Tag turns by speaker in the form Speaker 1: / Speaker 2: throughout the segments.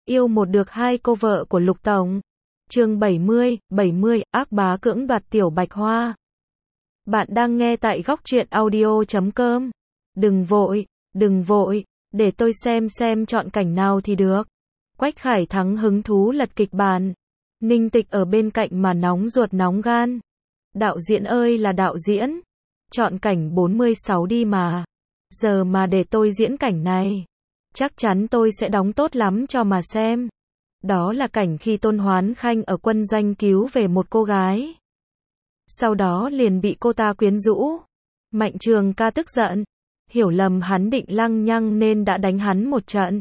Speaker 1: Yêu một được hai cô vợ của Lục Tổng. Chương 70, ác bá cưỡng đoạt Tiểu Bạch Hoa. Bạn đang nghe tại góc truyện audio.com. Đừng vội, để tôi xem chọn cảnh nào thì được. Quách Khải Thắng hứng thú lật kịch bản. Ninh Tịch ở bên cạnh mà nóng ruột nóng gan. Đạo diễn ơi là đạo diễn. Chọn cảnh 46 đi mà. Giờ mà để tôi diễn cảnh này, chắc chắn tôi sẽ đóng tốt lắm cho mà xem. Đó là cảnh khi Tôn Hoán Khanh ở quân doanh cứu về một cô gái. Sau đó liền bị cô ta quyến rũ. Mạnh Trường Ca tức giận, hiểu lầm hắn định lăng nhăng nên đã đánh hắn một trận.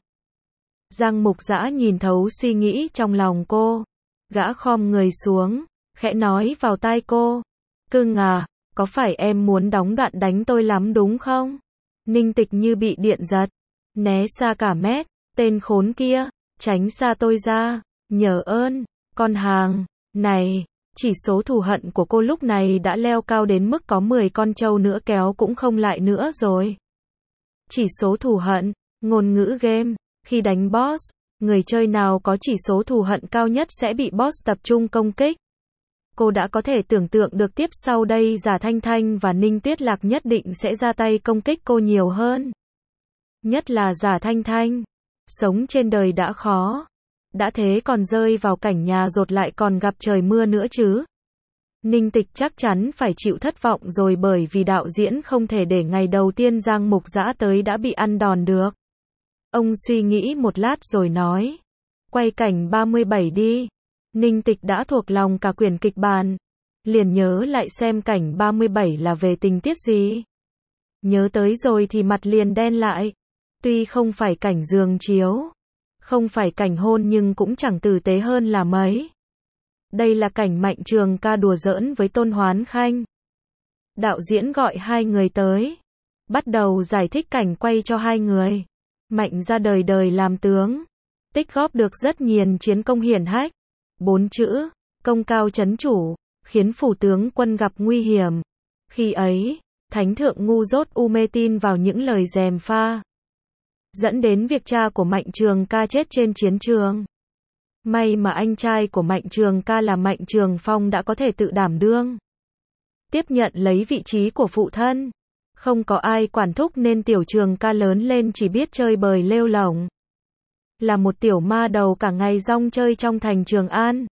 Speaker 1: Giang Mục Dã nhìn thấu suy nghĩ trong lòng cô. Gã khom người xuống, khẽ nói vào tai cô. Cưng à, có phải em muốn đóng đoạn đánh tôi lắm đúng không? Ninh Tịch như bị điện giật. Né xa cả mét, tên khốn kia, tránh xa tôi ra, nhờ ơn, con hàng, này, chỉ số thù hận của cô lúc này đã leo cao đến mức có 10 con trâu nữa kéo cũng không lại nữa rồi. Chỉ số thù hận, ngôn ngữ game, khi đánh boss, người chơi nào có chỉ số thù hận cao nhất sẽ bị boss tập trung công kích. Cô đã có thể tưởng tượng được tiếp sau đây Giả Thanh Thanh và Ninh Tuyết Lạc nhất định sẽ ra tay công kích cô nhiều hơn. Nhất là Giả Thanh Thanh. Sống trên đời đã khó. Đã thế còn rơi vào cảnh nhà dột lại còn gặp trời mưa nữa chứ. Ninh Tịch chắc chắn phải chịu thất vọng rồi bởi vì đạo diễn không thể để ngày đầu tiên Giang Mục Dã tới đã bị ăn đòn được. Ông suy nghĩ một lát rồi nói. Quay cảnh 37 đi. Ninh Tịch đã thuộc lòng cả quyển kịch bản. Liền nhớ lại xem cảnh 37 là về tình tiết gì. Nhớ tới rồi thì mặt liền đen lại. Tuy không phải cảnh giường chiếu, không phải cảnh hôn nhưng cũng chẳng tử tế hơn là mấy. Đây là cảnh Mạnh Trường Ca đùa giỡn với Tôn Hoán Khanh. Đạo diễn gọi hai người tới, bắt đầu giải thích cảnh quay cho hai người. Mạnh ra đời làm tướng, tích góp được rất nhiều chiến công hiển hách. 4 chữ, công cao chấn chủ, khiến phủ tướng quân gặp nguy hiểm. Khi ấy, thánh thượng ngu dốt u mê tin vào những lời gièm pha, dẫn đến việc cha của Mạnh Trường Ca chết trên chiến trường. May mà anh trai của Mạnh Trường Ca là Mạnh Trường Phong đã có thể tự đảm đương, tiếp nhận lấy vị trí của phụ thân. Không có ai quản thúc nên Tiểu Trường Ca lớn lên chỉ biết chơi bời lêu lổng. Là một tiểu ma đầu cả ngày rong chơi trong thành Trường An.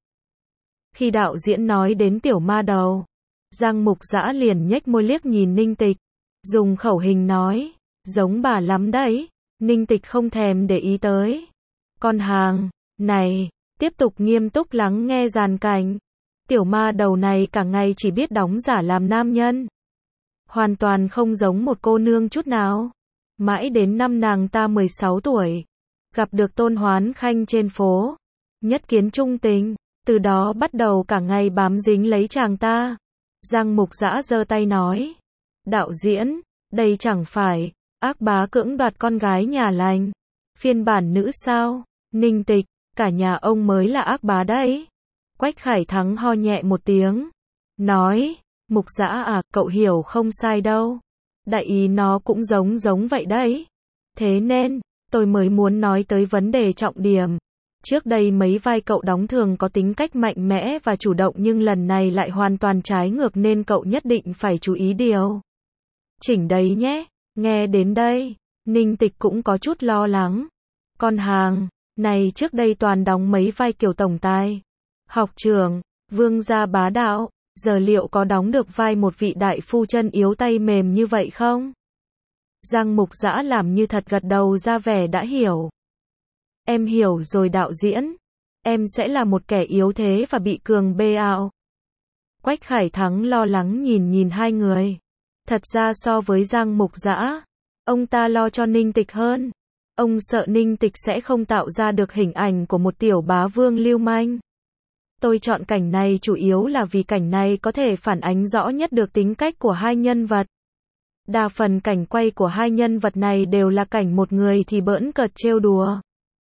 Speaker 1: Khi đạo diễn nói đến tiểu ma đầu, Giang Mục Dã liền nhếch môi liếc nhìn Ninh Tịch, dùng khẩu hình nói, giống bà lắm đấy. Ninh Tịch không thèm để ý tới. Con hàng, này, tiếp tục nghiêm túc lắng nghe dàn cảnh. Tiểu ma đầu này cả ngày chỉ biết đóng giả làm nam nhân. Hoàn toàn không giống một cô nương chút nào. Mãi đến năm nàng ta 16 tuổi. Gặp được Tôn Hoán Khanh trên phố. Nhất kiến trung tình. Từ đó bắt đầu cả ngày bám dính lấy chàng ta. Giang Mục Dã giơ tay nói. Đạo diễn, đây chẳng phải ác bá cưỡng đoạt con gái nhà lành. Phiên bản nữ sao? Ninh Tịch, cả nhà ông mới là ác bá đấy. Quách Khải Thắng ho nhẹ một tiếng. Nói, Mục Dã à, cậu hiểu không sai đâu. Đại ý nó cũng giống vậy đấy. Thế nên, tôi mới muốn nói tới vấn đề trọng điểm. Trước đây mấy vai cậu đóng thường có tính cách mạnh mẽ và chủ động nhưng lần này lại hoàn toàn trái ngược nên cậu nhất định phải chú ý điều chỉnh đấy nhé. Nghe đến đây, Ninh Tịch cũng có chút lo lắng. Con hàng, này trước đây toàn đóng mấy vai kiểu tổng tài, học trưởng, vương gia bá đạo, giờ liệu có đóng được vai một vị đại phu chân yếu tay mềm như vậy không? Giang Mục Dã làm như thật gật đầu ra vẻ đã hiểu. Em hiểu rồi đạo diễn, em sẽ là một kẻ yếu thế và bị cường bê ạo. Quách Khải Thắng lo lắng nhìn hai người. Thật ra so với Giang Mục Dã, ông ta lo cho Ninh Tịch hơn. Ông sợ Ninh Tịch sẽ không tạo ra được hình ảnh của một tiểu bá vương lưu manh. Tôi chọn cảnh này chủ yếu là vì cảnh này có thể phản ánh rõ nhất được tính cách của hai nhân vật. Đa phần cảnh quay của hai nhân vật này đều là cảnh một người thì bỡn cợt trêu đùa,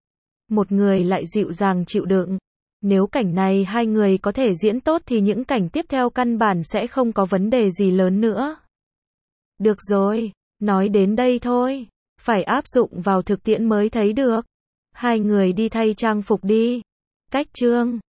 Speaker 1: một người lại dịu dàng chịu đựng. Nếu cảnh này hai người có thể diễn tốt thì những cảnh tiếp theo căn bản sẽ không có vấn đề gì lớn nữa. Được rồi, nói đến đây thôi, phải áp dụng vào thực tiễn mới thấy được. Hai người đi thay trang phục đi. Cách chương